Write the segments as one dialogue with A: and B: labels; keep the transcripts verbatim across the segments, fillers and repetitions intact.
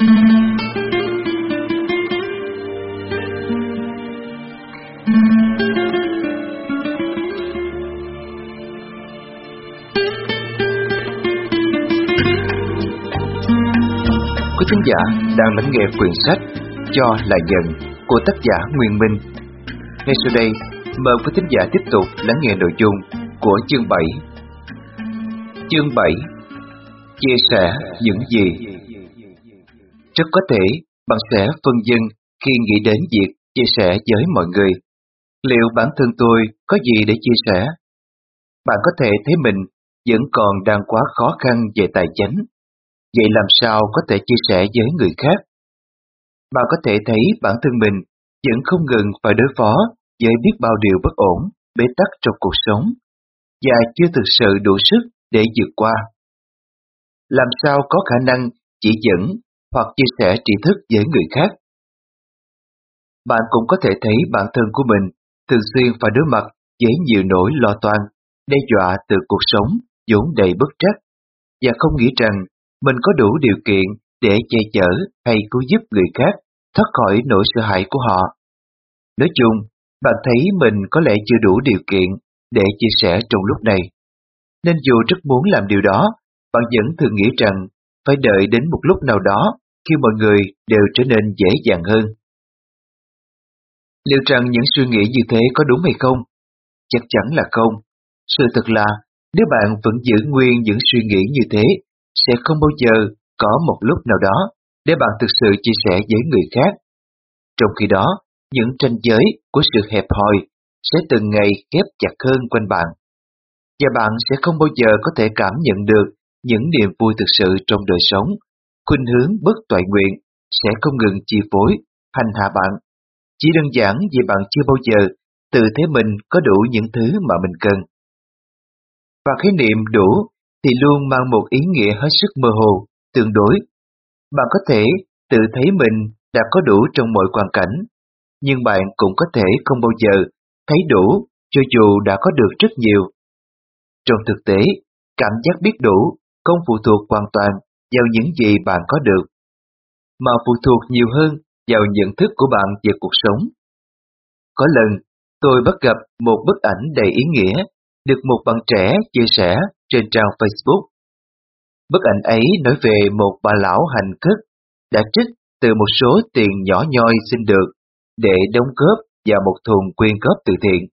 A: Quý khán giả đang lắng nghe quyển sách Cho Là Nhận của tác giả Nguyên Minh. Ngay sau đây, mời quý khán giả tiếp tục lắng nghe nội dung của chương bảy. Chương bảy: Chia sẻ những gì. Rất có thể bạn sẽ phân vân khi nghĩ đến việc chia sẻ với mọi người. Liệu bản thân tôi có gì để chia sẻ? Bạn có thể thấy mình vẫn còn đang quá khó khăn về tài chính. Vậy làm sao có thể chia sẻ với người khác? Bạn có thể thấy bản thân mình vẫn không ngừng phải đối phó với biết bao điều bất ổn, bế tắc trong cuộc sống, và chưa thực sự đủ sức để vượt qua. Làm sao có khả năng chỉ dẫn hoặc chia sẻ tri thức với người khác? Bạn cũng có thể thấy bản thân của mình thường xuyên phải đối mặt với nhiều nỗi lo toan, đe dọa từ cuộc sống vốn đầy bất trắc, và không nghĩ rằng mình có đủ điều kiện để che chở hay cứu giúp người khác thoát khỏi nỗi sợ hãi của họ. Nói chung, bạn thấy mình có lẽ chưa đủ điều kiện để chia sẻ trong lúc này. Nên dù rất muốn làm điều đó, bạn vẫn thường nghĩ rằng phải đợi đến một lúc nào đó khi mọi người đều trở nên dễ dàng hơn. Liệu rằng những suy nghĩ như thế có đúng hay không? Chắc chắn là không. Sự thật là, nếu bạn vẫn giữ nguyên những suy nghĩ như thế, sẽ không bao giờ có một lúc nào đó để bạn thực sự chia sẻ với người khác. Trong khi đó, những ranh giới của sự hẹp hòi sẽ từng ngày ghép chặt hơn quanh bạn, và bạn sẽ không bao giờ có thể cảm nhận được những niềm vui thực sự trong đời sống. Khuynh hướng bất toại nguyện sẽ không ngừng chi phối, hành hạ bạn, chỉ đơn giản vì bạn chưa bao giờ tự thấy mình có đủ những thứ mà mình cần. Và khái niệm đủ thì luôn mang một ý nghĩa hết sức mơ hồ, tương đối. Bạn có thể tự thấy mình đã có đủ trong mọi hoàn cảnh, nhưng bạn cũng có thể không bao giờ thấy đủ cho dù đã có được rất nhiều. Trong thực tế, cảm giác biết đủ không phụ thuộc hoàn toàn vào những gì bạn có được, mà phụ thuộc nhiều hơn vào nhận thức của bạn về cuộc sống. Có lần, tôi bắt gặp một bức ảnh đầy ý nghĩa được một bạn trẻ chia sẻ trên trang Facebook. Bức ảnh ấy nói về một bà lão hành khất đã trích từ một số tiền nhỏ nhoi xin được để đóng góp vào một thùng quyên góp từ thiện.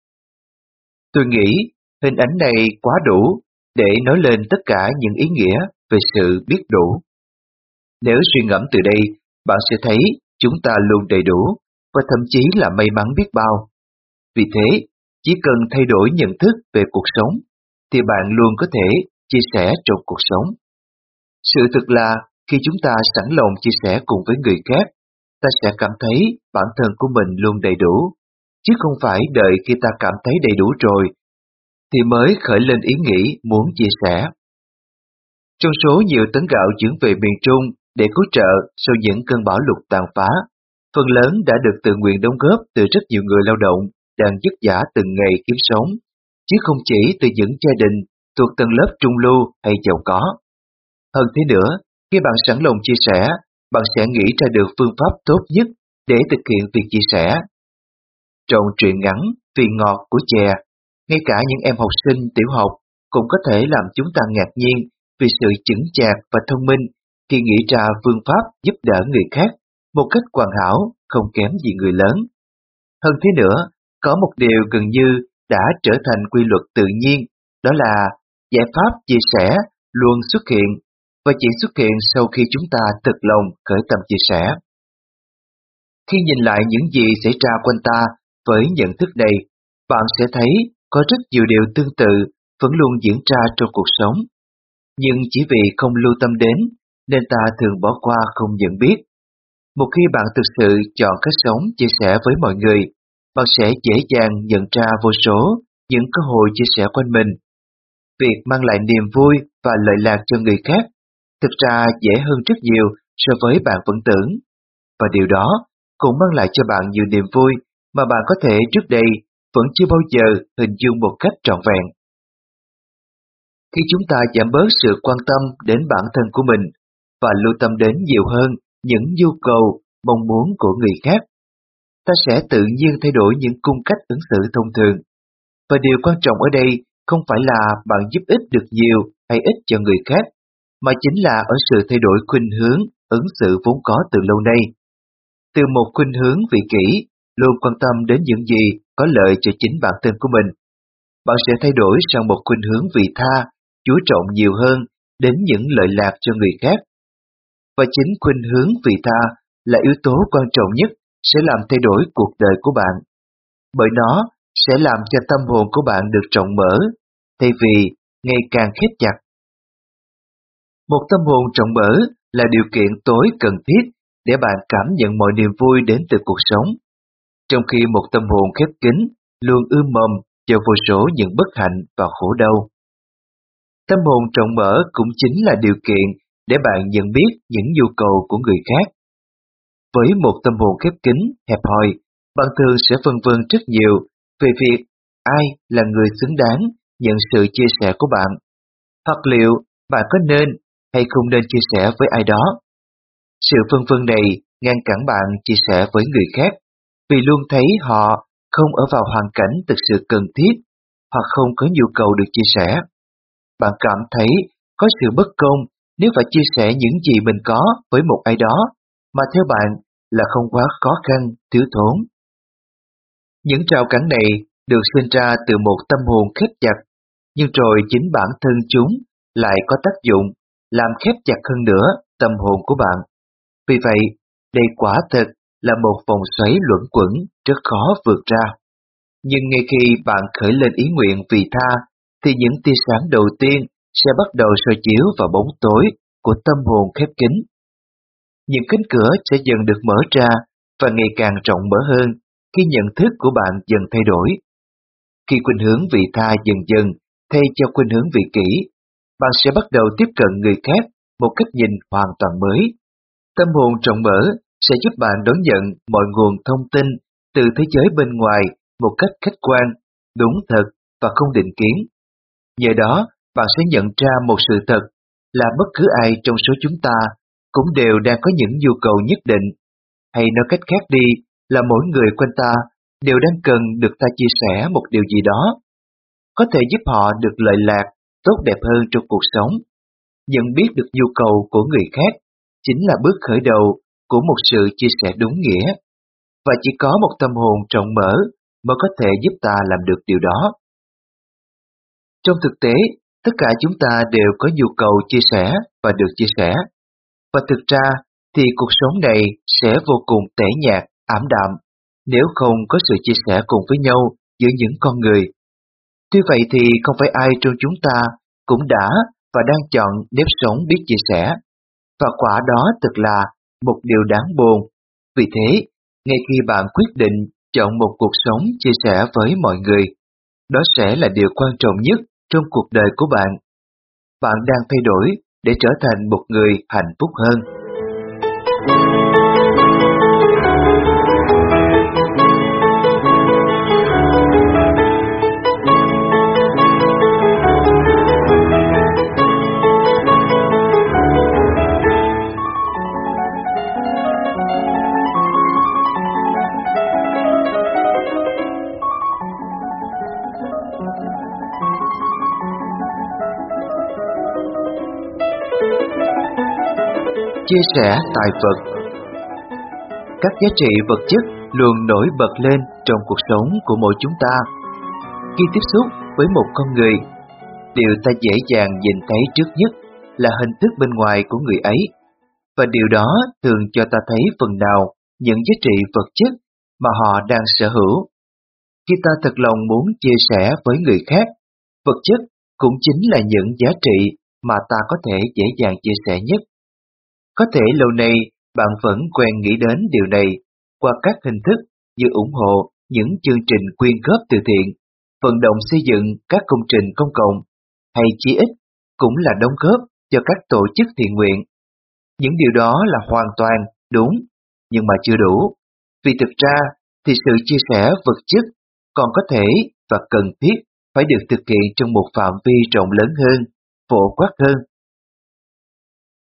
A: Tôi nghĩ hình ảnh này quá đủ để nói lên tất cả những ý nghĩa về sự biết đủ. Nếu suy ngẫm từ đây, bạn sẽ thấy chúng ta luôn đầy đủ và thậm chí là may mắn biết bao. Vì thế, chỉ cần thay đổi nhận thức về cuộc sống, thì bạn luôn có thể chia sẻ trong cuộc sống. Sự thật là, khi chúng ta sẵn lòng chia sẻ cùng với người khác, ta sẽ cảm thấy bản thân của mình luôn đầy đủ, chứ không phải đợi khi ta cảm thấy đầy đủ rồi, thì mới khởi lên ý nghĩ muốn chia sẻ. Trong số nhiều tấn gạo chuyển về miền Trung để cứu trợ sau những cơn bão lụt tàn phá, phần lớn đã được tự nguyện đóng góp từ rất nhiều người lao động đang vất vả từng ngày kiếm sống, chứ không chỉ từ những gia đình thuộc tầng lớp trung lưu hay giàu có. Hơn thế nữa, khi bạn sẵn lòng chia sẻ, bạn sẽ nghĩ ra được phương pháp tốt nhất để thực hiện việc chia sẻ. Trong truyện ngắn Vị ngọt của chè, ngay cả những em học sinh tiểu học cũng có thể làm chúng ta ngạc nhiên vì sự chững chạc và thông minh khi nghĩ ra phương pháp giúp đỡ người khác một cách hoàn hảo, không kém gì người lớn. Hơn thế nữa, có một điều gần như đã trở thành quy luật tự nhiên, đó là giải pháp chia sẻ luôn xuất hiện và chỉ xuất hiện sau khi chúng ta thực lòng khởi tâm chia sẻ. Khi nhìn lại những gì xảy ra quanh ta với nhận thức này, bạn sẽ thấy có rất nhiều điều tương tự vẫn luôn diễn ra trong cuộc sống. Nhưng chỉ vì không lưu tâm đến, nên ta thường bỏ qua không nhận biết. Một khi bạn thực sự chọn cách sống chia sẻ với mọi người, bạn sẽ dễ dàng nhận ra vô số những cơ hội chia sẻ quanh mình. Việc mang lại niềm vui và lợi lạc cho người khác thực ra dễ hơn rất nhiều so với bạn vẫn tưởng. Và điều đó cũng mang lại cho bạn nhiều niềm vui mà bạn có thể trước đây vẫn chưa bao giờ hình dung một cách trọn vẹn. Khi chúng ta giảm bớt sự quan tâm đến bản thân của mình, và lưu tâm đến nhiều hơn những nhu cầu, mong muốn của người khác. Ta sẽ tự nhiên thay đổi những cung cách ứng xử thông thường. Và điều quan trọng ở đây không phải là bạn giúp ích được nhiều hay ít cho người khác, mà chính là ở sự thay đổi khuynh hướng, ứng xử vốn có từ lâu nay. Từ một khuynh hướng vị kỷ, luôn quan tâm đến những gì có lợi cho chính bản thân của mình, bạn sẽ thay đổi sang một khuynh hướng vị tha, chú trọng nhiều hơn đến những lợi lạc cho người khác. Và chính khuynh hướng vị tha là yếu tố quan trọng nhất sẽ làm thay đổi cuộc đời của bạn, bởi nó sẽ làm cho tâm hồn của bạn được rộng mở, thay vì ngày càng khép chặt. Một tâm hồn rộng mở là điều kiện tối cần thiết để bạn cảm nhận mọi niềm vui đến từ cuộc sống, trong khi một tâm hồn khép kín luôn ươm mầm cho vô số những bất hạnh và khổ đau. Tâm hồn rộng mở cũng chính là điều kiện để bạn nhận biết những nhu cầu của người khác. Với một tâm hồn khép kín, hẹp hòi, bạn thường sẽ phân vân rất nhiều về việc ai là người xứng đáng nhận sự chia sẻ của bạn, hoặc liệu bạn có nên hay không nên chia sẻ với ai đó. Sự phân vân này ngăn cản bạn chia sẻ với người khác, vì luôn thấy họ không ở vào hoàn cảnh thực sự cần thiết, hoặc không có nhu cầu được chia sẻ. Bạn cảm thấy có sự bất công nếu phải chia sẻ những gì mình có với một ai đó, mà theo bạn là không quá khó khăn, thiếu thốn. Những rào cản này được sinh ra từ một tâm hồn khép chặt, nhưng rồi chính bản thân chúng lại có tác dụng làm khép chặt hơn nữa tâm hồn của bạn. Vì vậy, đây quả thực là một vòng xoáy luẩn quẩn rất khó vượt ra. Nhưng ngay khi bạn khởi lên ý nguyện vị tha, thì những tia sáng đầu tiên sẽ bắt đầu soi chiếu vào bóng tối của tâm hồn khép kín. Những cánh cửa sẽ dần được mở ra và ngày càng rộng mở hơn khi nhận thức của bạn dần thay đổi. Khi khuynh hướng vị tha dần dần thay cho khuynh hướng vị kỷ, bạn sẽ bắt đầu tiếp cận người khác một cách nhìn hoàn toàn mới. Tâm hồn rộng mở sẽ giúp bạn đón nhận mọi nguồn thông tin từ thế giới bên ngoài một cách khách quan, đúng thật và không định kiến. Nhờ đó, bạn sẽ nhận ra một sự thật là bất cứ ai trong số chúng ta cũng đều đang có những nhu cầu nhất định, hay nói cách khác đi là mỗi người quanh ta đều đang cần được ta chia sẻ một điều gì đó, có thể giúp họ được lợi lạc, tốt đẹp hơn trong cuộc sống. Nhận biết được nhu cầu của người khác chính là bước khởi đầu của một sự chia sẻ đúng nghĩa, và chỉ có một tâm hồn rộng mở mới có thể giúp ta làm được điều đó. Trong thực tế, tất cả chúng ta đều có nhu cầu chia sẻ và được chia sẻ, và thực ra thì cuộc sống này sẽ vô cùng tẻ nhạt, ảm đạm nếu không có sự chia sẻ cùng với nhau giữa những con người. Tuy vậy thì không phải ai trong chúng ta cũng đã và đang chọn nếp sống biết chia sẻ, và quả đó thật là một điều đáng buồn. Vì thế, ngay khi bạn quyết định chọn một cuộc sống chia sẻ với mọi người, đó sẽ là điều quan trọng nhất trong cuộc đời của bạn. Bạn đang thay đổi để trở thành một người hạnh phúc hơn. Chia sẻ tài vật. Các giá trị vật chất luôn nổi bật lên trong cuộc sống của mỗi chúng ta. Khi tiếp xúc với một con người, điều ta dễ dàng nhìn thấy trước nhất là hình thức bên ngoài của người ấy, và điều đó thường cho ta thấy phần nào những giá trị vật chất mà họ đang sở hữu. Khi ta thật lòng muốn chia sẻ với người khác, vật chất cũng chính là những giá trị mà ta có thể dễ dàng chia sẻ nhất. Có thể lâu nay bạn vẫn quen nghĩ đến điều này qua các hình thức như ủng hộ những chương trình quyên góp từ thiện, vận động xây dựng các công trình công cộng, hay chí ít cũng là đóng góp cho các tổ chức thiện nguyện. Những điều đó là hoàn toàn đúng, nhưng mà chưa đủ, vì thực ra thì sự chia sẻ vật chất còn có thể và cần thiết phải được thực hiện trong một phạm vi rộng lớn hơn, phổ quát hơn.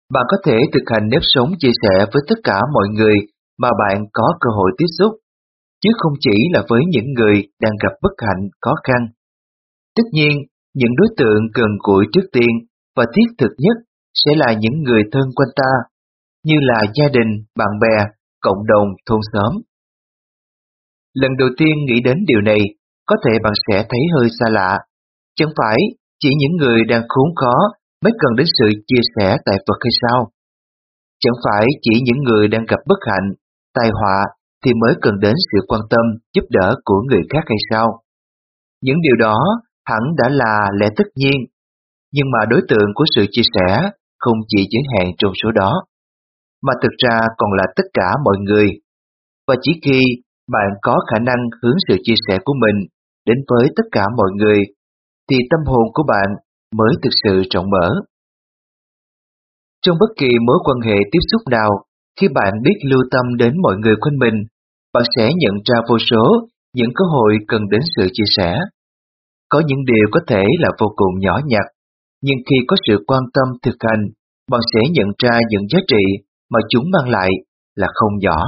A: Bạn có thể thực hành nếp sống chia sẻ với tất cả mọi người mà bạn có cơ hội tiếp xúc, chứ không chỉ là với những người đang gặp bất hạnh, khó khăn. Tất nhiên, những đối tượng gần gũi trước tiên và thiết thực nhất sẽ là những người thân quanh ta, như là gia đình, bạn bè, cộng đồng, thôn xóm. Lần đầu tiên nghĩ đến điều này, có thể bạn sẽ thấy hơi xa lạ. Chẳng phải chỉ những người đang khốn khó mới cần đến sự chia sẻ tại Phật hay sao? Chẳng phải chỉ những người đang gặp bất hạnh, tai họa thì mới cần đến sự quan tâm, giúp đỡ của người khác hay sao? Những điều đó hẳn đã là lẽ tất nhiên, nhưng mà đối tượng của sự chia sẻ không chỉ giới hạn trong số đó, mà thực ra còn là tất cả mọi người. Và chỉ khi bạn có khả năng hướng sự chia sẻ của mình đến với tất cả mọi người, thì tâm hồn của bạn mới thực sự rộng mở. Trong bất kỳ mối quan hệ tiếp xúc nào, khi bạn biết lưu tâm đến mọi người quanh mình, bạn sẽ nhận ra vô số những cơ hội cần đến sự chia sẻ. Có những điều có thể là vô cùng nhỏ nhặt, nhưng khi có sự quan tâm thực hành, bạn sẽ nhận ra những giá trị mà chúng mang lại là không nhỏ.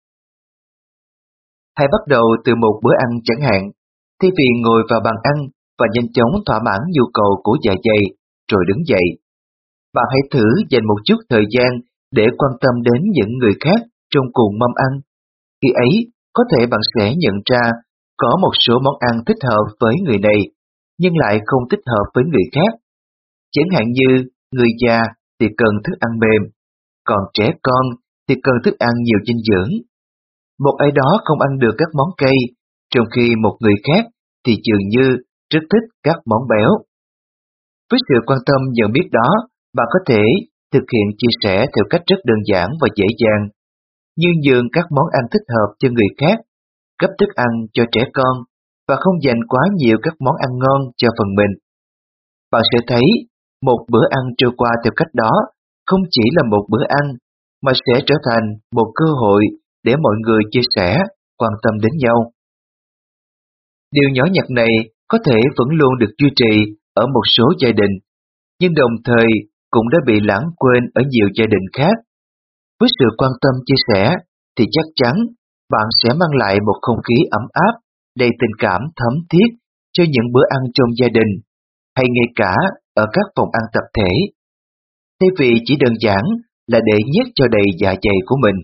A: Hãy bắt đầu từ một bữa ăn chẳng hạn, thay vì ngồi vào bàn ăn và nhanh chóng thỏa mãn nhu cầu của dạ dày rồi đứng dậy. Bạn hãy thử dành một chút thời gian để quan tâm đến những người khác trong cùng mâm ăn. Khi ấy, có thể bạn sẽ nhận ra có một số món ăn thích hợp với người này, nhưng lại không thích hợp với người khác. Chẳng hạn như người già thì cần thức ăn mềm, còn trẻ con thì cần thức ăn nhiều dinh dưỡng. Một ai đó không ăn được các món cay, trong khi một người khác thì dường như rất thích các món béo. Với sự quan tâm nhận biết đó, bạn có thể thực hiện chia sẻ theo cách rất đơn giản và dễ dàng, như nhường các món ăn thích hợp cho người khác, gấp thức ăn cho trẻ con và không dành quá nhiều các món ăn ngon cho phần mình. Bạn sẽ thấy một bữa ăn trôi qua theo cách đó không chỉ là một bữa ăn, mà sẽ trở thành một cơ hội để mọi người chia sẻ, quan tâm đến nhau. Điều nhỏ nhặt này có thể vẫn luôn được duy trì ở một số gia đình, nhưng đồng thời cũng đã bị lãng quên ở nhiều gia đình khác. Với sự quan tâm chia sẻ thì chắc chắn bạn sẽ mang lại một không khí ấm áp, đầy tình cảm thấm thiết cho những bữa ăn trong gia đình, hay ngay cả ở các phòng ăn tập thể, thay vì chỉ đơn giản là để nhét cho đầy dạ dày của mình.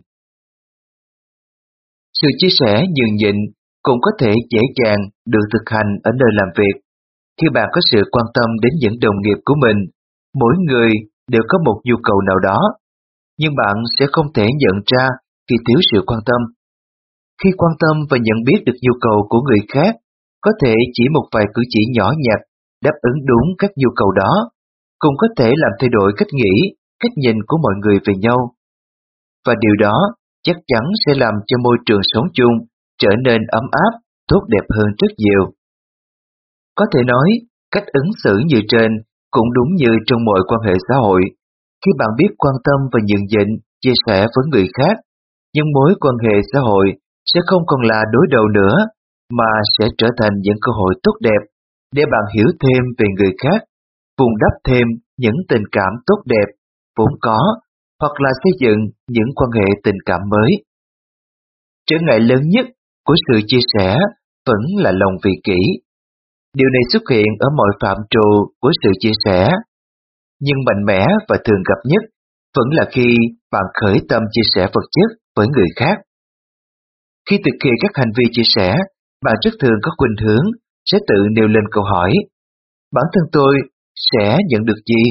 A: Sự chia sẻ nhường nhịn cũng có thể dễ dàng được thực hành ở nơi làm việc. Khi bạn có sự quan tâm đến những đồng nghiệp của mình, mỗi người đều có một nhu cầu nào đó, nhưng bạn sẽ không thể nhận ra khi thiếu sự quan tâm. Khi quan tâm và nhận biết được nhu cầu của người khác, có thể chỉ một vài cử chỉ nhỏ nhặt đáp ứng đúng các nhu cầu đó, cũng có thể làm thay đổi cách nghĩ, cách nhìn của mọi người về nhau. Và điều đó chắc chắn sẽ làm cho môi trường sống chung trở nên ấm áp, tốt đẹp hơn rất nhiều. Có thể nói, cách ứng xử như trên cũng đúng như trong mọi quan hệ xã hội. Khi bạn biết quan tâm và nhường nhịn, chia sẻ với người khác, những mối quan hệ xã hội sẽ không còn là đối đầu nữa, mà sẽ trở thành những cơ hội tốt đẹp để bạn hiểu thêm về người khác, vun đắp thêm những tình cảm tốt đẹp vốn có, hoặc là xây dựng những quan hệ tình cảm mới. Trở ngại lớn nhất của sự chia sẻ vẫn là lòng vị kỷ. Điều này xuất hiện ở mọi phạm trù của sự chia sẻ, nhưng mạnh mẽ và thường gặp nhất vẫn là khi bạn khởi tâm chia sẻ vật chất với người khác. Khi thực hiện các hành vi chia sẻ, bạn rất thường có khuynh hướng sẽ tự nêu lên câu hỏi: bản thân tôi sẽ nhận được gì?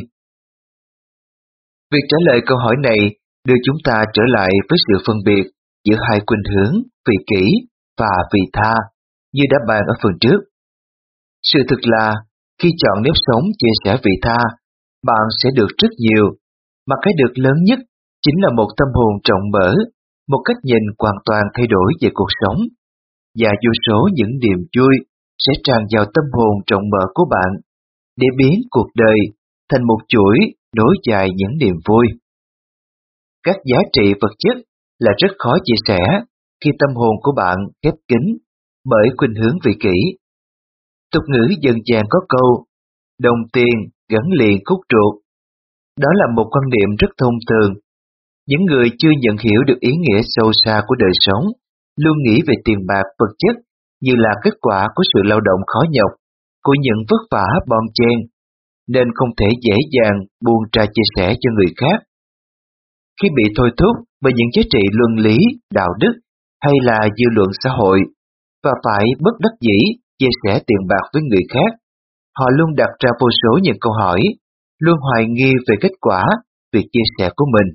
A: Việc trả lời câu hỏi này đưa chúng ta trở lại với sự phân biệt giữa hai khuynh hướng vị kỷ và vị tha như đã bàn ở phần trước. Sự thực là khi chọn nếp sống chia sẻ vị tha, bạn sẽ được rất nhiều, mà cái được lớn nhất chính là một tâm hồn rộng mở, một cách nhìn hoàn toàn thay đổi về cuộc sống, và vô số những niềm vui sẽ tràn vào tâm hồn rộng mở của bạn để biến cuộc đời thành một chuỗi nối dài những niềm vui. Các giá trị vật chất là rất khó chia sẻ khi tâm hồn của bạn khép kín bởi khuynh hướng vị kỷ. Tục ngữ dân gian có câu: đồng tiền gắn liền khúc ruột. Đó là một quan niệm rất thông thường. Những người chưa nhận hiểu được ý nghĩa sâu xa của đời sống luôn nghĩ về tiền bạc vật chất như là kết quả của sự lao động khó nhọc, của những vất vả bon chen, nên không thể dễ dàng buông ra chia sẻ cho người khác. Khi bị thôi thúc bởi những giá trị luân lý, đạo đức hay là dư luận xã hội và phải bất đắc dĩ chia sẻ tiền bạc với người khác, họ luôn đặt ra vô số những câu hỏi, luôn hoài nghi về kết quả việc chia sẻ của mình.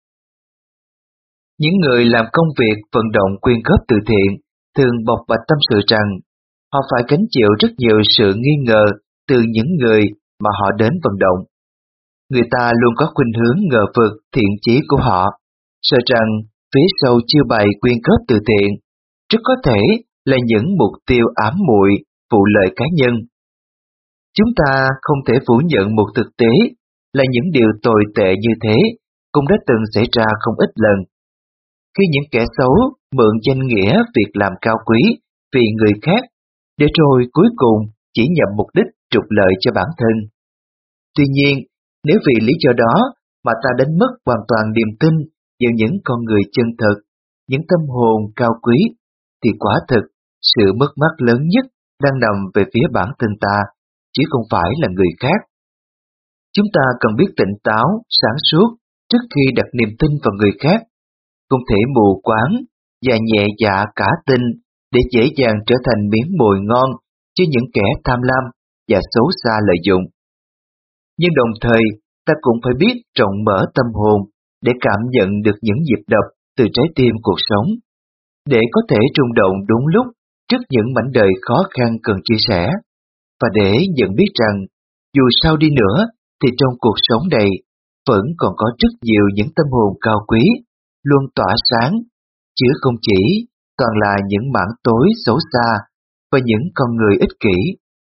A: Những người làm công việc vận động quyên góp từ thiện thường bộc bạch tâm sự rằng họ phải gánh chịu rất nhiều sự nghi ngờ từ những người mà họ đến vận động. Người ta luôn có khuynh hướng ngờ vực thiện chí của họ, sợ rằng phía sau chiêu bày quyên góp từ thiện rất có thể là những mục tiêu ám muội, vụ lợi cá nhân. Chúng ta không thể phủ nhận một thực tế là những điều tồi tệ như thế cũng đã từng xảy ra không ít lần. Khi những kẻ xấu mượn danh nghĩa việc làm cao quý vì người khác, để rồi cuối cùng chỉ nhằm mục đích trục lợi cho bản thân. Tuy nhiên, nếu vì lý do đó mà ta đánh mất hoàn toàn niềm tin vào những con người chân thật, những tâm hồn cao quý, thì quả thực sự mất mát lớn nhất đang nằm về phía bản thân ta, chứ không phải là người khác. Chúng ta cần biết tỉnh táo, sáng suốt trước khi đặt niềm tin vào người khác, không thể mù quáng và nhẹ dạ cả tin để dễ dàng trở thành miếng mồi ngon cho những kẻ tham lam và xấu xa lợi dụng. Nhưng đồng thời, ta cũng phải biết rộng mở tâm hồn để cảm nhận được những nhịp đập từ trái tim cuộc sống, để có thể rung động đúng lúc trước những mảnh đời khó khăn cần chia sẻ, và để nhận biết rằng dù sao đi nữa thì trong cuộc sống này vẫn còn có rất nhiều những tâm hồn cao quý luôn tỏa sáng, chứ không chỉ toàn là những mảng tối xấu xa và những con người ích kỷ.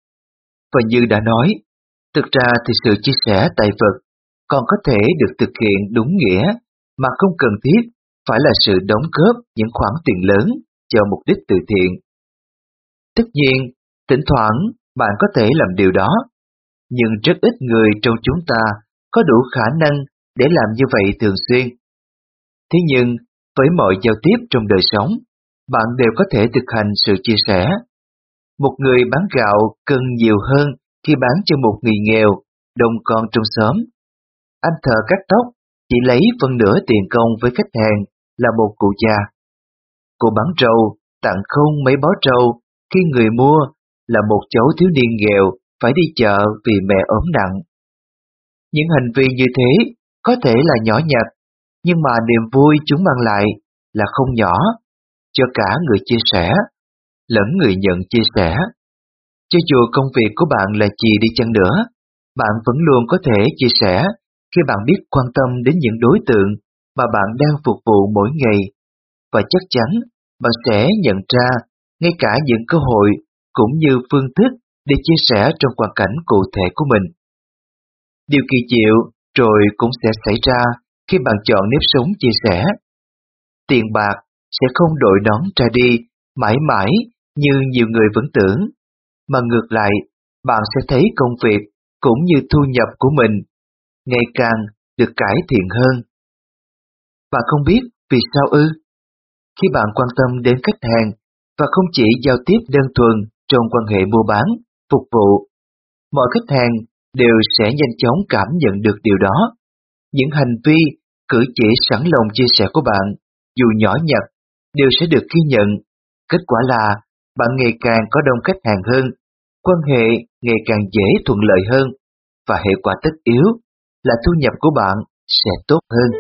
A: Và như đã nói, thực ra thì sự chia sẻ tài vật còn có thể được thực hiện đúng nghĩa mà không cần thiết phải là sự đóng góp những khoản tiền lớn cho mục đích từ thiện. Tất nhiên, thỉnh thoảng bạn có thể làm điều đó, nhưng rất ít người trong chúng ta có đủ khả năng để làm như vậy thường xuyên. Thế nhưng, với mọi giao tiếp trong đời sống, bạn đều có thể thực hành sự chia sẻ. Một người bán gạo cần nhiều hơn khi bán cho một người nghèo, đông con trong xóm. Anh thợ cắt tóc chỉ lấy phân nửa tiền công với khách hàng là một cụ già. Cô bán trâu tặng không mấy bó trâu khi người mua là một cháu thiếu niên nghèo phải đi chợ vì mẹ ốm nặng. Những hành vi như thế có thể là nhỏ nhặt, nhưng mà niềm vui chúng mang lại là không nhỏ cho cả người chia sẻ lẫn người nhận chia sẻ. Cho dù công việc của bạn là gì đi chăng nữa, bạn vẫn luôn có thể chia sẻ khi bạn biết quan tâm đến những đối tượng mà bạn đang phục vụ mỗi ngày, và chắc chắn bạn sẽ nhận ra ngay cả những cơ hội cũng như phương thức để chia sẻ trong hoàn cảnh cụ thể của mình. Điều kỳ diệu rồi cũng sẽ xảy ra khi bạn chọn nếp sống chia sẻ. Tiền bạc sẽ không đội nón ra đi mãi mãi như nhiều người vẫn tưởng, mà ngược lại, bạn sẽ thấy công việc cũng như thu nhập của mình ngày càng được cải thiện hơn. Bạn không biết vì sao ư? Khi bạn quan tâm đến khách hàng và không chỉ giao tiếp đơn thuần trong quan hệ mua bán, phục vụ, mọi khách hàng đều sẽ nhanh chóng cảm nhận được điều đó. Những hành vi, cử chỉ sẵn lòng chia sẻ của bạn, dù nhỏ nhặt, đều sẽ được ghi nhận. Kết quả là bạn ngày càng có đông khách hàng hơn, quan hệ ngày càng dễ thuận lợi hơn, và hệ quả tất yếu là thu nhập của bạn sẽ tốt hơn.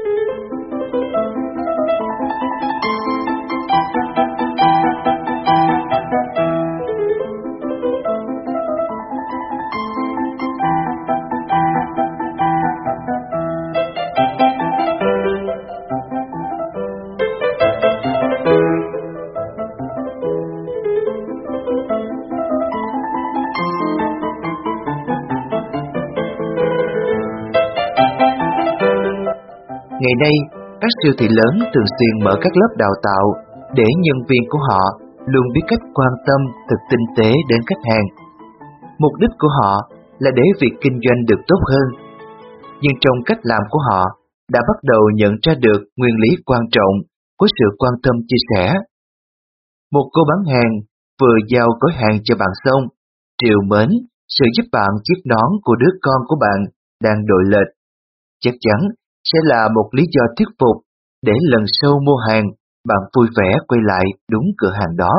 A: Ngày nay, các siêu thị lớn thường xuyên mở các lớp đào tạo để nhân viên của họ luôn biết cách quan tâm thật tinh tế đến khách hàng. Mục đích của họ là để việc kinh doanh được tốt hơn. nhưng trong cách làm của họ đã bắt đầu nhận ra được nguyên lý quan trọng của sự quan tâm chia sẻ. Một cô bán hàng vừa giao gói hàng cho bạn xong, trìu mến sự giúp bạn chiếc nón của đứa con của bạn đang đội lệch. Chắc chắn sẽ là một lý do thuyết phục để lần sau mua hàng bạn vui vẻ quay lại đúng cửa hàng đó.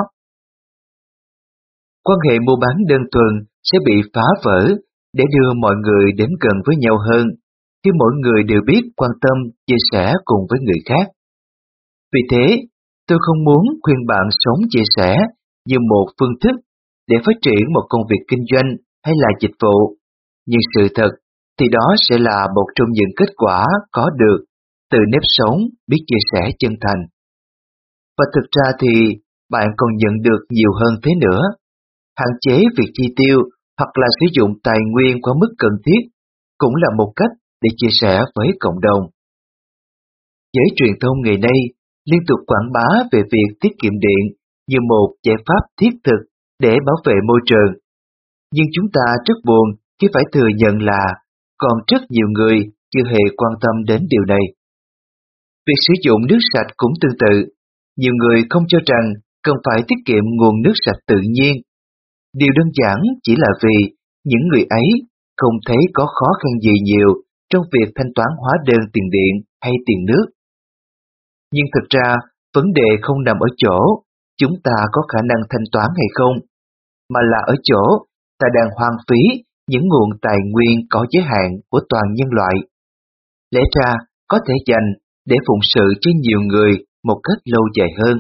A: Quan hệ mua bán đơn thuần sẽ bị phá vỡ để đưa mọi người đến gần với nhau hơn khi mỗi người đều biết quan tâm, chia sẻ cùng với người khác. Vì thế, tôi không muốn khuyên bạn sống chia sẻ như một phương thức để phát triển một công việc kinh doanh hay là dịch vụ, nhưng sự thật thì đó sẽ là một trong những kết quả có được từ nếp sống biết chia sẻ chân thành. Và thực ra thì bạn còn nhận được nhiều hơn thế nữa. Hạn chế việc chi tiêu hoặc là sử dụng tài nguyên quá mức cần thiết cũng là một cách để chia sẻ với cộng đồng. Giới truyền thông ngày nay liên tục quảng bá về việc tiết kiệm điện như một giải pháp thiết thực để bảo vệ môi trường. Nhưng chúng ta rất buồn khi phải thừa nhận là còn rất nhiều người chưa hề quan tâm đến điều này. Việc sử dụng nước sạch cũng tương tự. Nhiều người không cho rằng cần phải tiết kiệm nguồn nước sạch tự nhiên. Điều đơn giản chỉ là vì những người ấy không thấy có khó khăn gì nhiều trong việc thanh toán hóa đơn tiền điện hay tiền nước. Nhưng thực ra, vấn đề không nằm ở chỗ chúng ta có khả năng thanh toán hay không, mà là ở chỗ ta đang hoang phí những nguồn tài nguyên có giới hạn của toàn nhân loại. Lẽ ra có thể dành để phụng sự cho nhiều người một cách lâu dài hơn.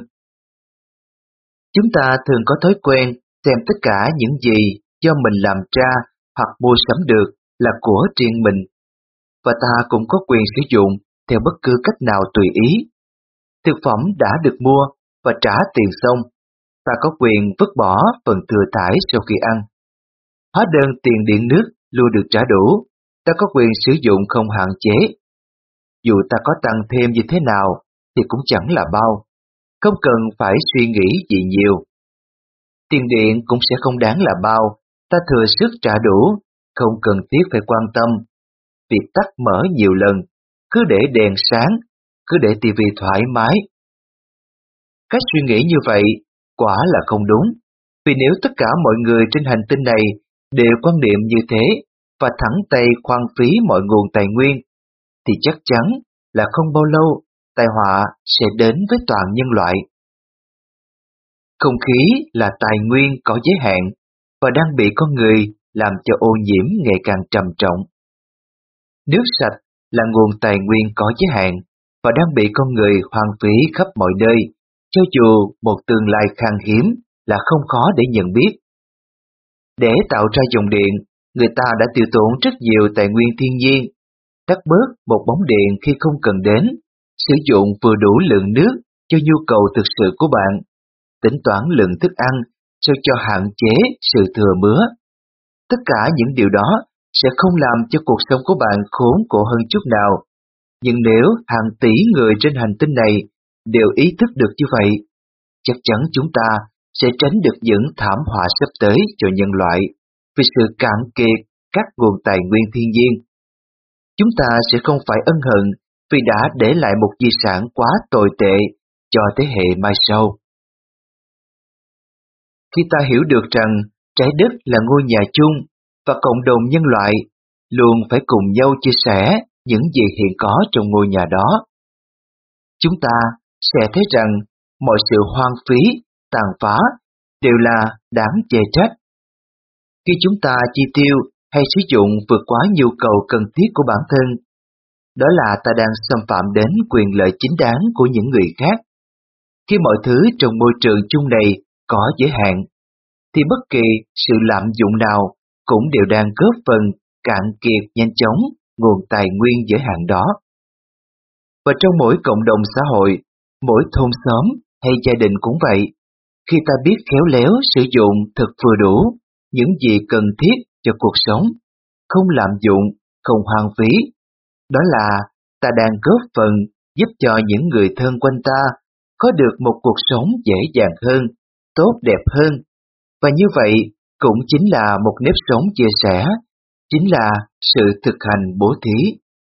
A: Chúng ta thường có thói quen xem tất cả những gì do mình làm ra hoặc mua sắm được là của riêng mình, và ta cũng có quyền sử dụng theo bất cứ cách nào tùy ý. Thực phẩm đã được mua và trả tiền xong, ta có quyền vứt bỏ phần thừa thải sau khi ăn. Hóa đơn tiền điện nước luôn được trả đủ, ta có quyền sử dụng không hạn chế. Dù ta có tăng thêm như thế nào thì cũng chẳng là bao, không cần phải suy nghĩ gì nhiều. Tiền điện cũng sẽ không đáng là bao, ta thừa sức trả đủ, không cần thiết phải quan tâm. Việc tắt mở nhiều lần, cứ để đèn sáng, cứ để tivi thoải mái. Cách suy nghĩ như vậy quả là không đúng, vì nếu tất cả mọi người trên hành tinh này đều quan niệm như thế và thẳng tay khoan phí mọi nguồn tài nguyên, thì chắc chắn là không bao lâu tai họa sẽ đến với toàn nhân loại. Không khí là tài nguyên có giới hạn và đang bị con người làm cho ô nhiễm ngày càng trầm trọng. Nước sạch là nguồn tài nguyên có giới hạn và đang bị con người hoang phí khắp mọi nơi, cho dù một tương lai khan hiếm là không khó để nhận biết. Để tạo ra dòng điện, người ta đã tiêu tốn rất nhiều tài nguyên thiên nhiên, tắt bớt một bóng điện khi không cần đến, sử dụng vừa đủ lượng nước cho nhu cầu thực sự của bạn, tính toán lượng thức ăn sao cho hạn chế sự thừa mứa. Tất cả những điều đó sẽ không làm cho cuộc sống của bạn khốn khổ hơn chút nào. Nhưng nếu hàng tỷ người trên hành tinh này đều ý thức được như vậy, chắc chắn chúng ta sẽ tránh được những thảm họa sắp tới cho nhân loại vì sự cạn kiệt các nguồn tài nguyên thiên nhiên. Chúng ta sẽ không phải ân hận vì đã để lại một di sản quá tồi tệ cho thế hệ mai sau. Khi ta hiểu được rằng trái đất là ngôi nhà chung và cộng đồng nhân loại luôn phải cùng nhau chia sẻ những gì hiện có trong ngôi nhà đó, chúng ta sẽ thấy rằng mọi sự hoang phí, tàn phá đều là đáng chê trách. Khi chúng ta chi tiêu hay sử dụng vượt quá nhu cầu cần thiết của bản thân, đó là ta đang xâm phạm đến quyền lợi chính đáng của những người khác. Khi mọi thứ trong môi trường chung này có giới hạn, thì bất kỳ sự lạm dụng nào cũng đều đang góp phần cạn kiệt nhanh chóng nguồn tài nguyên giới hạn đó. Và trong mỗi cộng đồng xã hội, mỗi thôn xóm hay gia đình cũng vậy, khi ta biết khéo léo sử dụng thật vừa đủ những gì cần thiết cho cuộc sống, không lạm dụng, không hoang phí, đó là ta đang góp phần giúp cho những người thân quanh ta có được một cuộc sống dễ dàng hơn, tốt đẹp hơn. Và như vậy cũng chính là một nếp sống chia sẻ, chính là sự thực hành bố thí.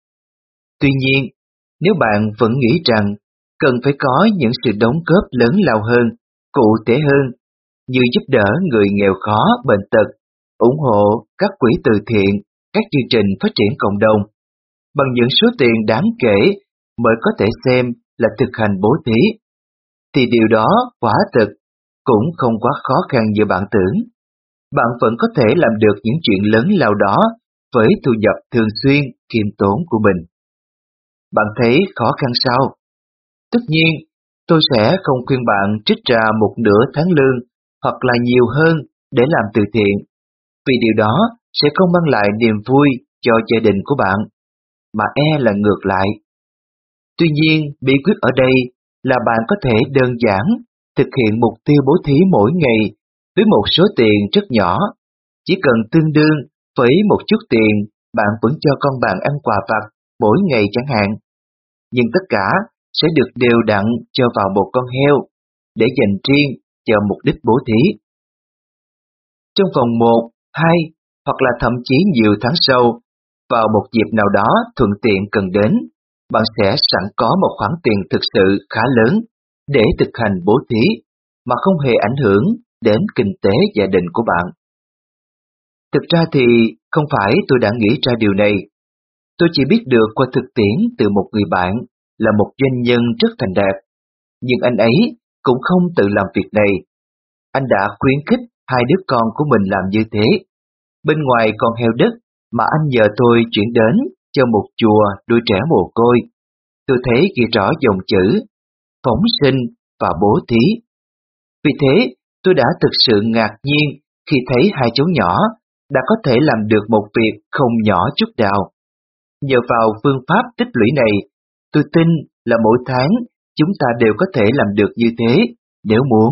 A: Tuy nhiên, nếu bạn vẫn nghĩ rằng cần phải có những sự đóng góp lớn lao hơn, cụ thể hơn, như giúp đỡ người nghèo khó, bệnh tật, ủng hộ các quỹ từ thiện, các chương trình phát triển cộng đồng, bằng những số tiền đáng kể mới có thể xem là thực hành bố thí, thì điều đó quả thực cũng không quá khó khăn như bạn tưởng. Bạn vẫn có thể làm được những chuyện lớn lao đó với thu nhập thường xuyên, khiêm tốn của mình. Bạn thấy khó khăn sao? Tất nhiên, tôi sẽ không khuyên bạn trích ra một nửa tháng lương hoặc là nhiều hơn để làm từ thiện, vì điều đó sẽ không mang lại niềm vui cho gia đình của bạn, mà e là ngược lại. Tuy nhiên, bí quyết ở đây là bạn có thể đơn giản thực hiện mục tiêu bố thí mỗi ngày với một số tiền rất nhỏ, chỉ cần tương đương với một chút tiền bạn vẫn cho con bạn ăn quà vặt mỗi ngày chẳng hạn. Nhưng tất cả sẽ được đều đặn cho vào một con heo để dành riêng cho mục đích bố thí. Trong vòng một, hai hoặc là thậm chí nhiều tháng sau, vào một dịp nào đó thuận tiện cần đến, bạn sẽ sẵn có một khoản tiền thực sự khá lớn để thực hành bố thí mà không hề ảnh hưởng đến kinh tế gia đình của bạn. Thực ra thì không phải tôi đã nghĩ ra điều này. Tôi chỉ biết được qua thực tiễn từ một người bạn là một doanh nhân rất thành đạt, nhưng anh ấy cũng không tự làm việc này. Anh đã khuyến khích hai đứa con của mình làm như thế. Bên ngoài còn heo đất mà anh nhờ tôi chuyển đến cho một chùa nuôi trẻ mồ côi. Tôi thấy ghi rõ dòng chữ phóng sinh và bố thí. Vì thế, tôi đã thực sự ngạc nhiên khi thấy hai cháu nhỏ đã có thể làm được một việc không nhỏ chút nào. Nhờ vào phương pháp tích lũy này, tôi tin là mỗi tháng chúng ta đều có thể làm được như thế nếu muốn.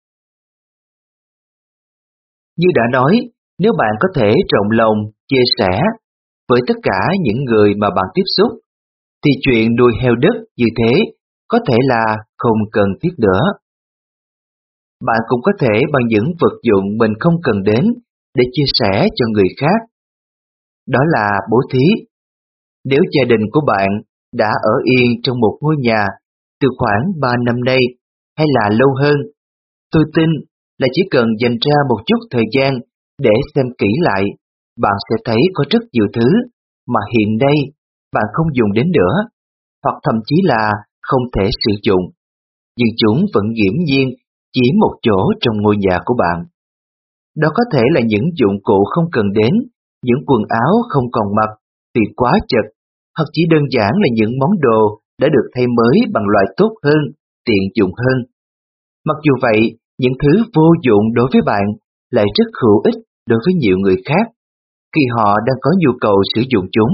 A: Như đã nói, nếu bạn có thể rộng lòng, chia sẻ với tất cả những người mà bạn tiếp xúc, thì chuyện nuôi heo đất như thế có thể là không cần thiết nữa. Bạn cũng có thể bằng những vật dụng mình không cần đến để chia sẻ cho người khác. Đó là bố thí. Nếu gia đình của bạn đã ở yên trong một ngôi nhà từ khoảng ba năm nay hay là lâu hơn, tôi tin là chỉ cần dành ra một chút thời gian để xem kỹ lại, bạn sẽ thấy có rất nhiều thứ mà hiện nay bạn không dùng đến nữa, hoặc thậm chí là không thể sử dụng, nhưng chúng vẫn nghiễm nhiên chỉ một chỗ trong ngôi nhà của bạn. Đó có thể là những dụng cụ không cần đến, những quần áo không còn mặc vì quá chật, hoặc chỉ đơn giản là những món đồ đã được thay mới bằng loại tốt hơn, tiện dụng hơn. Mặc dù vậy, những thứ vô dụng đối với bạn lại rất hữu ích đối với nhiều người khác, khi họ đang có nhu cầu sử dụng chúng.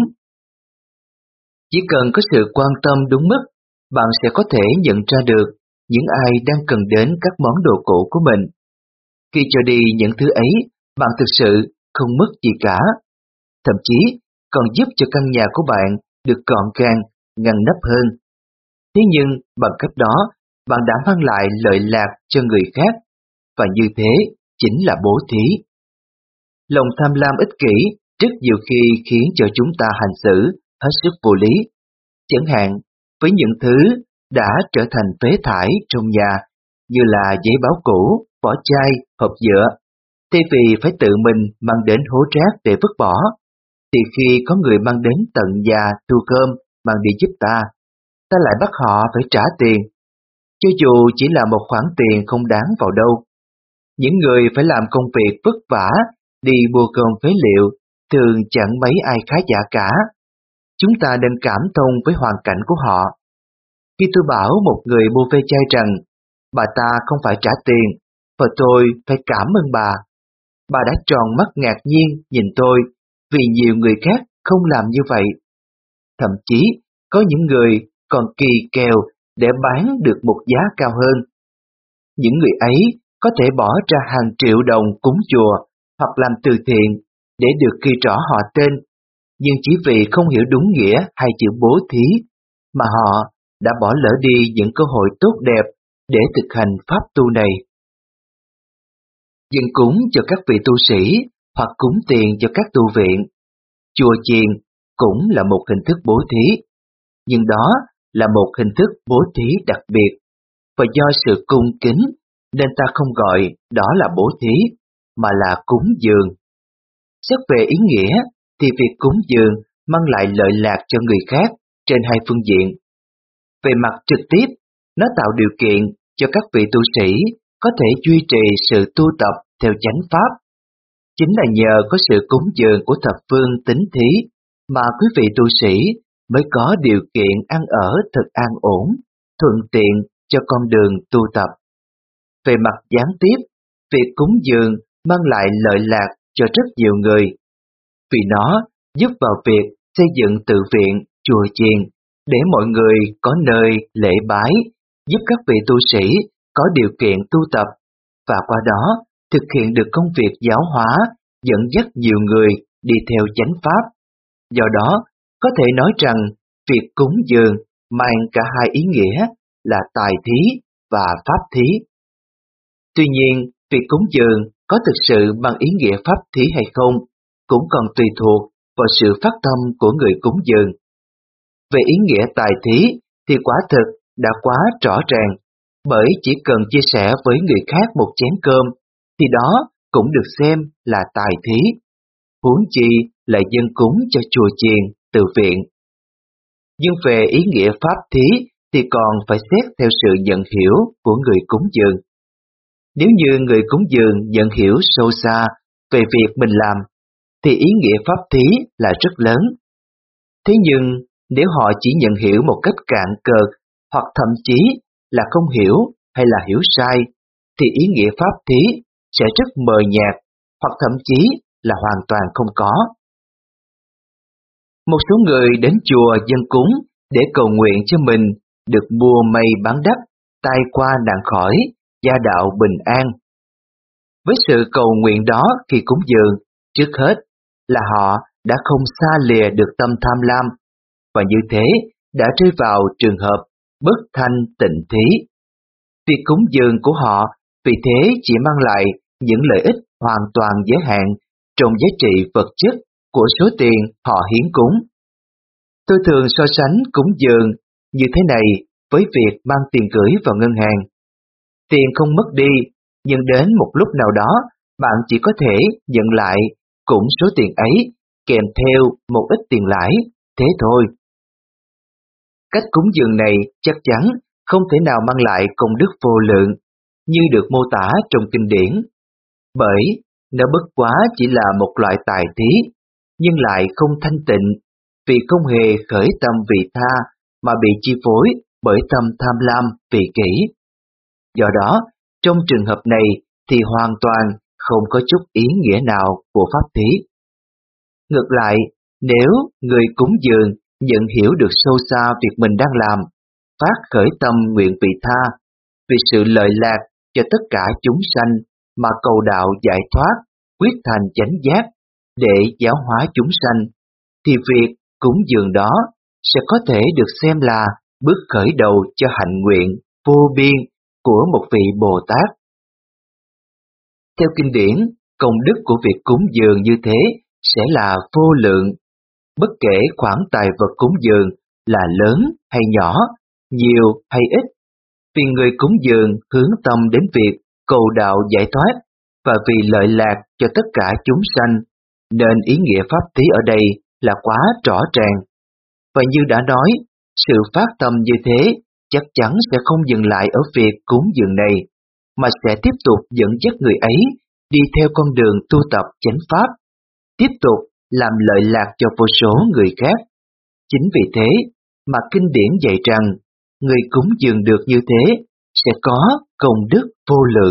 A: Chỉ cần có sự quan tâm đúng mức, bạn sẽ có thể nhận ra được những ai đang cần đến các món đồ cũ của mình. Khi cho đi những thứ ấy, bạn thực sự không mất gì cả. Thậm chí còn giúp cho căn nhà của bạn được gọn gàng, ngăn nắp hơn. Thế nhưng bằng cách đó, bạn đã mang lại lợi lạc cho người khác, và như thế chính là bố thí. Lòng tham lam ích kỷ rất nhiều khi khiến cho chúng ta hành xử hết sức vô lý. Chẳng hạn, với những thứ đã trở thành phế thải trong nhà, như là giấy báo cũ, vỏ chai, hộp nhựa, thay vì phải tự mình mang đến hố rác để vứt bỏ, thì khi có người mang đến tận nhà thu gom mang đi giúp ta, ta lại bắt họ phải trả tiền, cho dù chỉ là một khoản tiền không đáng vào đâu. Những người phải làm công việc vất vả đi mua gom phế liệu thường chẳng mấy ai khá giả cả. Chúng ta nên cảm thông với hoàn cảnh của họ. Khi tôi bảo một người mua ve chai rằng bà ta không phải trả tiền và tôi phải cảm ơn bà, bà đã tròn mắt ngạc nhiên nhìn tôi vì nhiều người khác không làm như vậy. Thậm chí có những người còn kỳ kèo để bán được một giá cao hơn. Những người ấy có thể bỏ ra hàng triệu đồng cúng chùa hoặc làm từ thiện để được ghi rõ họ tên, nhưng chỉ vì không hiểu đúng nghĩa hai chữ bố thí mà họ đã bỏ lỡ đi những cơ hội tốt đẹp để thực hành pháp tu này. Dâng cúng cho các vị tu sĩ hoặc cúng tiền cho các tu viện, chùa chiền cũng là một hình thức bố thí. nhưng đó là một hình thức bố thí đặc biệt, và do sự cung kính nên ta không gọi đó là bố thí, mà là cúng dường. Xét về ý nghĩa thì việc cúng dường mang lại lợi lạc cho người khác trên hai phương diện. Về mặt trực tiếp, nó tạo điều kiện cho các vị tu sĩ có thể duy trì sự tu tập theo chánh pháp. Chính là nhờ có sự cúng dường của thập phương tín thí mà quý vị tu sĩ mới có điều kiện ăn ở thật an ổn, thuận tiện cho con đường tu tập. Về mặt gián tiếp, việc cúng dường mang lại lợi lạc cho rất nhiều người, vì nó giúp vào việc xây dựng tự viện, chùa chiền, để mọi người có nơi lễ bái, giúp các vị tu sĩ có điều kiện tu tập, và qua đó thực hiện được công việc giáo hóa, dẫn dắt nhiều người đi theo chánh pháp. Do đó, có thể nói rằng việc cúng dường mang cả hai ý nghĩa là tài thí và pháp thí. Tuy nhiên, việc cúng dường có thực sự mang ý nghĩa pháp thí hay không cũng còn tùy thuộc vào sự phát tâm của người cúng dường. Về ý nghĩa tài thí thì quả thực đã quá rõ ràng, bởi chỉ cần chia sẻ với người khác một chén cơm thì đó cũng được xem là tài thí, huống chi là dâng cúng cho chùa chiền, tự viện. Nhưng về ý nghĩa pháp thí thì còn phải xét theo sự nhận hiểu của người cúng dường. Nếu như người cúng dường nhận hiểu sâu xa về việc mình làm, thì ý nghĩa pháp thí là rất lớn. Thế nhưng, nếu họ chỉ nhận hiểu một cách cạn cợt, hoặc thậm chí là không hiểu hay là hiểu sai, thì ý nghĩa pháp thí sẽ rất mờ nhạt, hoặc thậm chí là hoàn toàn không có. Một số người đến chùa dâng cúng để cầu nguyện cho mình được mua may bán đắt, tai qua nạn khỏi, gia đạo bình an. Với sự cầu nguyện đó khi cúng dường, trước hết là họ đã không xa lìa được tâm tham lam, và như thế đã rơi vào trường hợp bất thanh tịnh thí. Việc cúng dường của họ vì thế chỉ mang lại những lợi ích hoàn toàn giới hạn trong giá trị vật chất của số tiền họ hiến cúng. Tôi thường so sánh cúng dường như thế này với việc mang tiền gửi vào ngân hàng. Tiền không mất đi, nhưng đến một lúc nào đó bạn chỉ có thể nhận lại cũng số tiền ấy kèm theo một ít tiền lãi, thế thôi. Cách cúng dường này chắc chắn không thể nào mang lại công đức vô lượng như được mô tả trong kinh điển, bởi nó bất quá chỉ là một loại tài thí, nhưng lại không thanh tịnh, vì không hề khởi tâm vị tha mà bị chi phối bởi tâm tham lam vị kỷ. Do đó, trong trường hợp này thì hoàn toàn không có chút ý nghĩa nào của pháp thí. Ngược lại, nếu người cúng dường nhận hiểu được sâu xa việc mình đang làm, phát khởi tâm nguyện vị tha, vì sự lợi lạc cho tất cả chúng sanh mà cầu đạo giải thoát, quyết thành chánh giác để giáo hóa chúng sanh, thì việc cúng dường đó sẽ có thể được xem là bước khởi đầu cho hạnh nguyện vô biên của một vị Bồ Tát. Theo kinh điển, công đức của việc cúng dường như thế sẽ là vô lượng, bất kể khoản tài vật cúng dường là lớn hay nhỏ, nhiều hay ít, vì người cúng dường hướng tâm đến việc cầu đạo giải thoát và vì lợi lạc cho tất cả chúng sanh, nên ý nghĩa pháp thí ở đây là quá rõ ràng. Và như đã nói, sự phát tâm như thế chắc chắn sẽ không dừng lại ở việc cúng dường này, mà sẽ tiếp tục dẫn dắt người ấy đi theo con đường tu tập chánh pháp, tiếp tục làm lợi lạc cho vô số người khác. Chính vì thế mà kinh điển dạy rằng, người cúng dường được như thế sẽ có công đức vô lượng.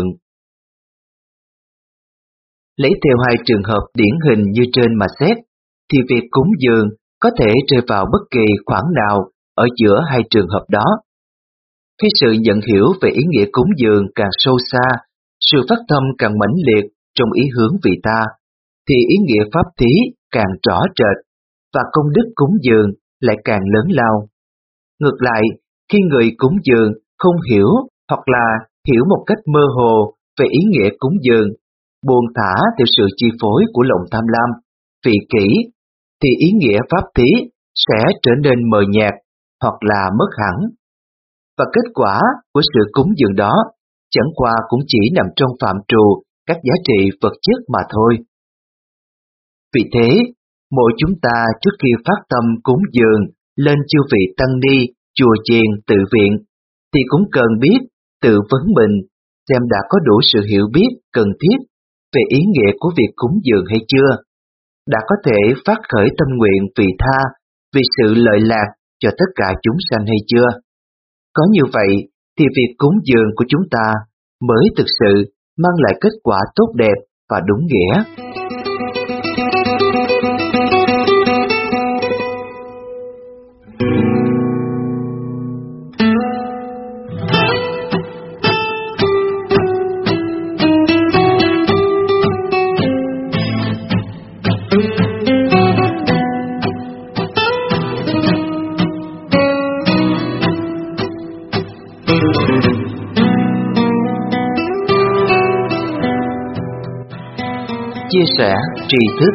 A: Lấy theo hai trường hợp điển hình như trên mà xét, thì việc cúng dường có thể rơi vào bất kỳ khoản nào ở giữa hai trường hợp đó. Khi sự nhận hiểu về ý nghĩa cúng dường càng sâu xa, sự phát tâm càng mãnh liệt trong ý hướng vị ta, thì ý nghĩa pháp thí càng rõ rệt, và công đức cúng dường lại càng lớn lao. Ngược lại, khi người cúng dường không hiểu hoặc là hiểu một cách mơ hồ về ý nghĩa cúng dường, buông thả theo sự chi phối của lòng tham lam, vị kỷ, thì ý nghĩa pháp thí sẽ trở nên mờ nhạt, hoặc là mất hẳn. Và kết quả của sự cúng dường đó chẳng qua cũng chỉ nằm trong phạm trù các giá trị vật chất mà thôi. Vì thế, mỗi chúng ta trước khi phát tâm cúng dường lên chư vị tăng ni, chùa chiền, tự viện, thì cũng cần biết tự vấn mình xem đã có đủ sự hiểu biết cần thiết về ý nghĩa của việc cúng dường hay chưa, đã có thể phát khởi tâm nguyện vị tha vì sự lợi lạc cho tất cả chúng sanh hay chưa. Có như vậy thì việc cúng dường của chúng ta mới thực sự mang lại kết quả tốt đẹp và đúng nghĩa. Chia sẻ tri thức.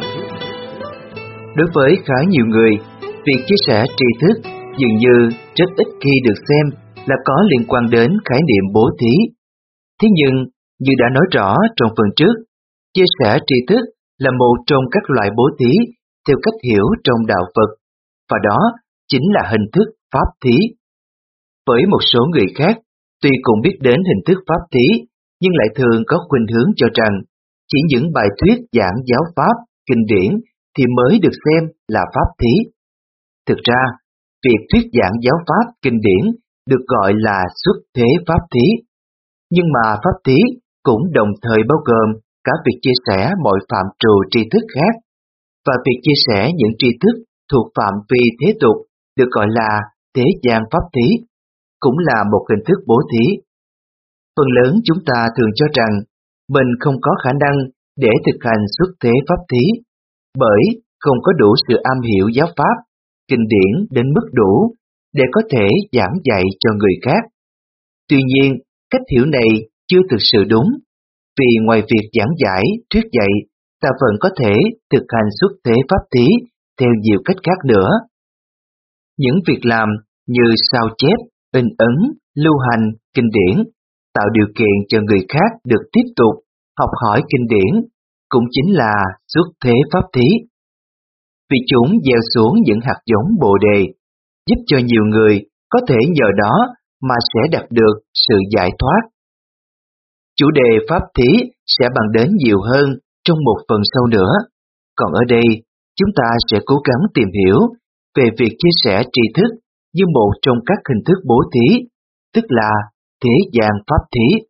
A: Đối với khá nhiều người, việc chia sẻ tri thức dường như rất ít khi được xem là có liên quan đến khái niệm bố thí. Thế nhưng, như đã nói rõ trong phần trước, chia sẻ tri thức là một trong các loại bố thí theo cách hiểu trong đạo Phật, và đó chính là hình thức pháp thí. Với một số người khác, tuy cũng biết đến hình thức pháp thí, nhưng lại thường có khuynh hướng cho rằng chỉ những bài thuyết giảng giáo pháp, kinh điển thì mới được xem là pháp thí. Thực ra, việc thuyết giảng giáo pháp, kinh điển được gọi là xuất thế pháp thí. Nhưng mà pháp thí cũng đồng thời bao gồm cả việc chia sẻ mọi phạm trù tri thức khác, và việc chia sẻ những tri thức thuộc phạm vi thế tục được gọi là thế gian pháp thí, cũng là một hình thức bố thí. Phần lớn chúng ta thường cho rằng mình không có khả năng để thực hành xuất thế pháp thí, bởi không có đủ sự am hiểu giáo pháp, kinh điển đến mức đủ để có thể giảng dạy cho người khác. Tuy nhiên, cách hiểu này chưa thực sự đúng, vì ngoài việc giảng giải, thuyết dạy, ta vẫn có thể thực hành xuất thế pháp thí theo nhiều cách khác nữa. Những việc làm như sao chép, in ấn, lưu hành, kinh điển, tạo điều kiện cho người khác được tiếp tục học hỏi kinh điển, cũng chính là xuất thế pháp thí. Vì chúng gieo xuống những hạt giống bồ đề, giúp cho nhiều người có thể nhờ đó mà sẽ đạt được sự giải thoát. Chủ đề pháp thí sẽ bàn đến nhiều hơn trong một phần sau nữa, còn ở đây chúng ta sẽ cố gắng tìm hiểu về việc chia sẻ tri thức như một trong các hình thức bố thí, tức là thế gian pháp thí.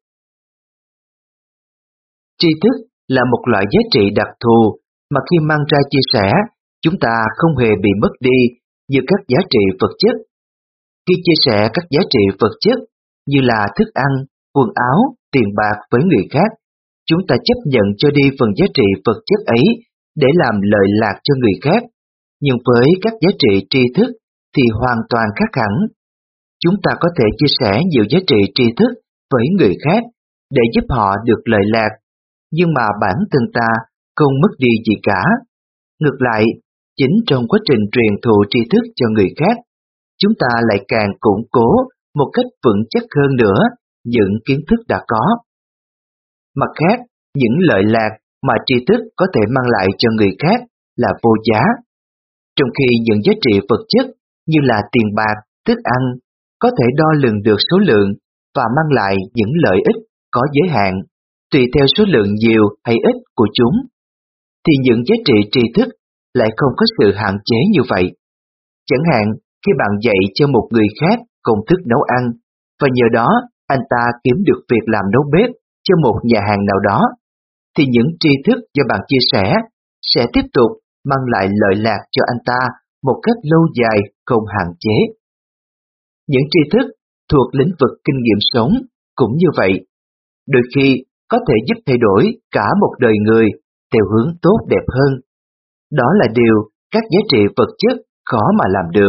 A: Tri thức là một loại giá trị đặc thù mà khi mang ra chia sẻ, chúng ta không hề bị mất đi như các giá trị vật chất. Khi chia sẻ các giá trị vật chất như là thức ăn, quần áo, tiền bạc với người khác, chúng ta chấp nhận cho đi phần giá trị vật chất ấy để làm lợi lạc cho người khác. Nhưng với các giá trị tri thức thì hoàn toàn khác hẳn. Chúng ta có thể chia sẻ nhiều giá trị tri thức với người khác để giúp họ được lợi lạc, nhưng mà bản thân ta không mất đi gì cả. Ngược lại, chính trong quá trình truyền thụ tri thức cho người khác, chúng ta lại càng củng cố một cách vững chắc hơn nữa những kiến thức đã có. Mặt khác, những lợi lạc mà tri thức có thể mang lại cho người khác là vô giá, trong khi những giá trị vật chất như là tiền bạc, thức ăn có thể đo lường được số lượng và mang lại những lợi ích có giới hạn, tùy theo số lượng nhiều hay ít của chúng, thì những giá trị tri thức lại không có sự hạn chế như vậy. Chẳng hạn, khi bạn dạy cho một người khác công thức nấu ăn, và nhờ đó anh ta kiếm được việc làm nấu bếp cho một nhà hàng nào đó, thì những tri thức do bạn chia sẻ sẽ tiếp tục mang lại lợi lạc cho anh ta một cách lâu dài không hạn chế. Những tri thức thuộc lĩnh vực kinh nghiệm sống cũng như vậy, đôi khi có thể giúp thay đổi cả một đời người theo hướng tốt đẹp hơn. Đó là điều các giá trị vật chất khó mà làm được.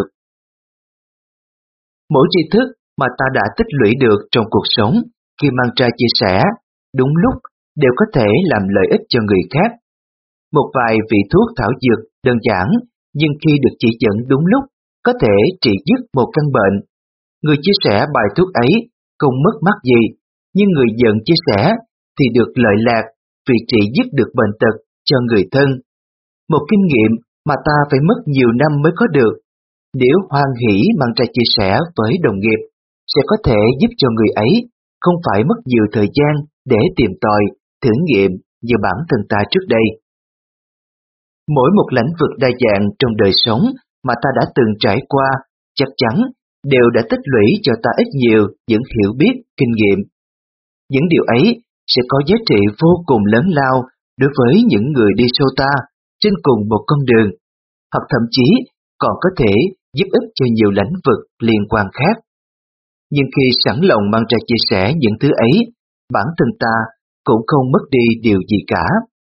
A: Mỗi tri thức mà ta đã tích lũy được trong cuộc sống khi mang ra chia sẻ, đúng lúc đều có thể làm lợi ích cho người khác. Một vài vị thuốc thảo dược đơn giản, nhưng khi được chỉ dẫn đúng lúc có thể trị dứt một căn bệnh. Người chia sẻ bài thuốc ấy không mất mát gì, nhưng người nhận chia sẻ thì được lợi lạc vì trị dứt được bệnh tật cho người thân. Một kinh nghiệm mà ta phải mất nhiều năm mới có được. Nếu hoan hỷ mang ra chia sẻ với đồng nghiệp, sẽ có thể giúp cho người ấy không phải mất nhiều thời gian để tìm tòi, thử nghiệm như bản thân ta trước đây. Mỗi một lĩnh vực đa dạng trong đời sống mà ta đã từng trải qua, chắc chắn đều đã tích lũy cho ta ít nhiều những hiểu biết, kinh nghiệm. Những điều ấy sẽ có giá trị vô cùng lớn lao đối với những người đi sau ta trên cùng một con đường, hoặc thậm chí còn có thể giúp ích cho nhiều lĩnh vực liên quan khác. Nhưng khi sẵn lòng mang ra chia sẻ những thứ ấy, bản thân ta cũng không mất đi điều gì cả.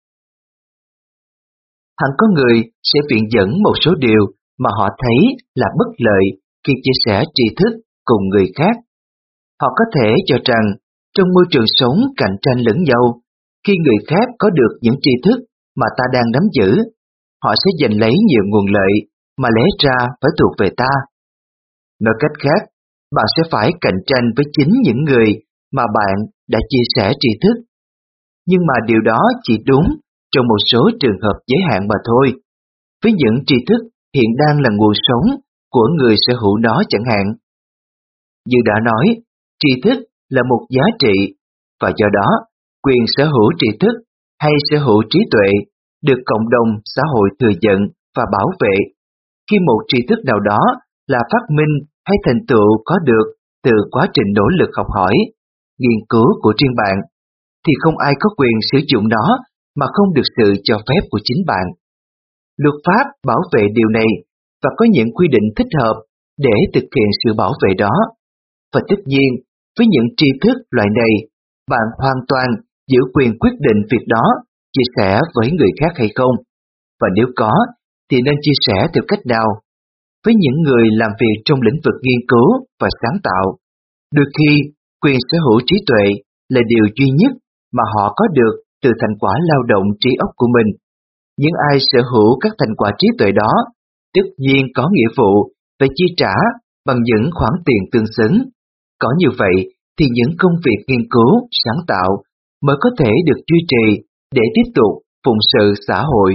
A: Hẳn có người sẽ viện dẫn một số điều mà họ thấy là bất lợi khi chia sẻ tri thức cùng người khác. Họ có thể cho rằng trong môi trường sống cạnh tranh lẫn nhau, khi người khác có được những tri thức mà ta đang nắm giữ, họ sẽ giành lấy nhiều nguồn lợi mà lẽ ra phải thuộc về ta. Nói cách khác, bạn sẽ phải cạnh tranh với chính những người mà bạn đã chia sẻ tri thức. Nhưng mà điều đó chỉ đúng trong một số trường hợp giới hạn mà thôi. Với những tri thức hiện đang là nguồn sống của người sở hữu nó chẳng hạn. Như đã nói, tri thức là một giá trị, và do đó, quyền sở hữu tri thức hay sở hữu trí tuệ được cộng đồng xã hội thừa nhận và bảo vệ. Khi một tri thức nào đó là phát minh hay thành tựu có được từ quá trình nỗ lực học hỏi, nghiên cứu của riêng bạn, thì không ai có quyền sử dụng nó mà không được sự cho phép của chính bạn. Luật pháp bảo vệ điều này và có những quy định thích hợp để thực hiện sự bảo vệ đó. Và tất nhiên, với những tri thức loại này, bạn hoàn toàn giữ quyền quyết định việc đó chia sẻ với người khác hay không. Và nếu có, thì nên chia sẻ theo cách nào? Với những người làm việc trong lĩnh vực nghiên cứu và sáng tạo, đôi khi quyền sở hữu trí tuệ là điều duy nhất mà họ có được từ thành quả lao động trí óc của mình. Những ai sở hữu các thành quả trí tuệ đó, tất nhiên có nghĩa vụ phải chi trả bằng những khoản tiền tương xứng. Có như vậy thì những công việc nghiên cứu, sáng tạo mới có thể được duy trì để tiếp tục phụng sự xã hội.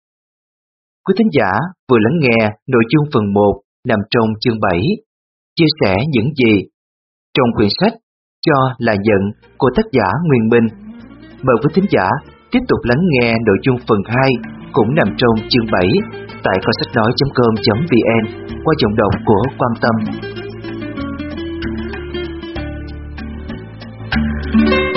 A: Quý thính giả vừa lắng nghe nội dung phần một nằm trong chương bảy, chia sẻ những gì trong quyển sách Cho là Nhận của tác giả Nguyên Minh. Mời quý thính giả tiếp tục lắng nghe nội dung phần hai cũng nằm trong chương bảy tại kho sách nói chấm com chấm vn qua giọng đọc của Quan Tâm.